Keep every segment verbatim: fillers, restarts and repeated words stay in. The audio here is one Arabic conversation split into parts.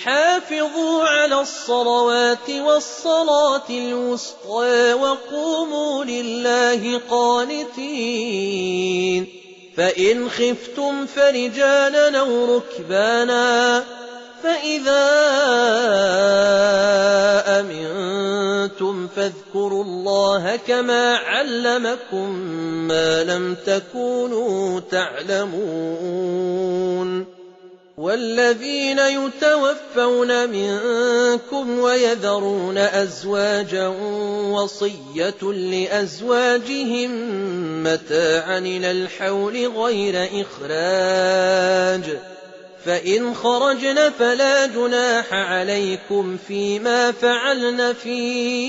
حافظوا على الصلوات والصلاة الوسطى وقوموا لله قانتين فإن خفتم فرجالا أو ركبانا فإذا أمنتم فاذكروا الله كما علمكم ما لم تكونوا تعلمون والذين يتوفون منكم ويذرون أزواجا وصية لأزواجهم متاعا إلى الحول غير إخراج فإن خرجن فلا جناح عليكم فيما فعلن في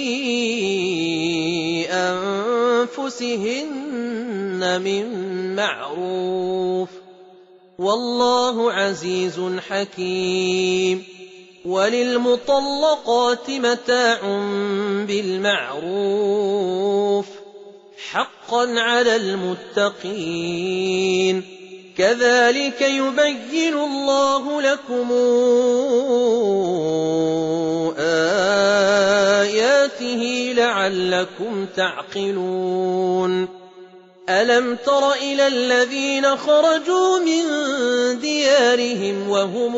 أنفسهن من معروف والله عزيز حكيم وللمطلقات متاع بالمعروف حقا على المتقين كذلك يبين الله لكم آياته لعلكم تعقلون ألم تر إلى الذين خرجوا من ديارهم وهم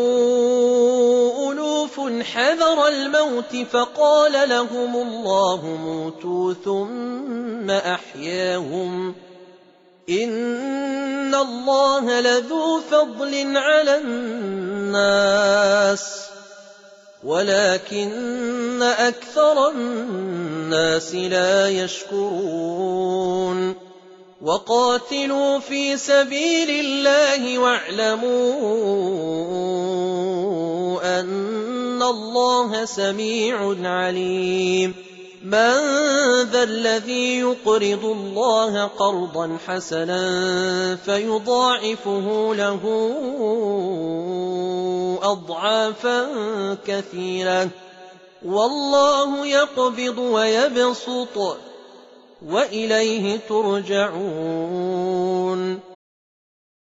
ألوف حذر الموت فقال لهم الله موتوا ثم أحياهم إن الله لذو فضل على الناس ولكن أكثر الناس لا يشكرون وقاتلوا في سبيل الله واعلموا أن الله سميع عليم من ذا الذي يقرض الله قرضا حسنا فيضاعفه له أضعافا كثيرة والله يقبض ويبسط وإليه ترجعون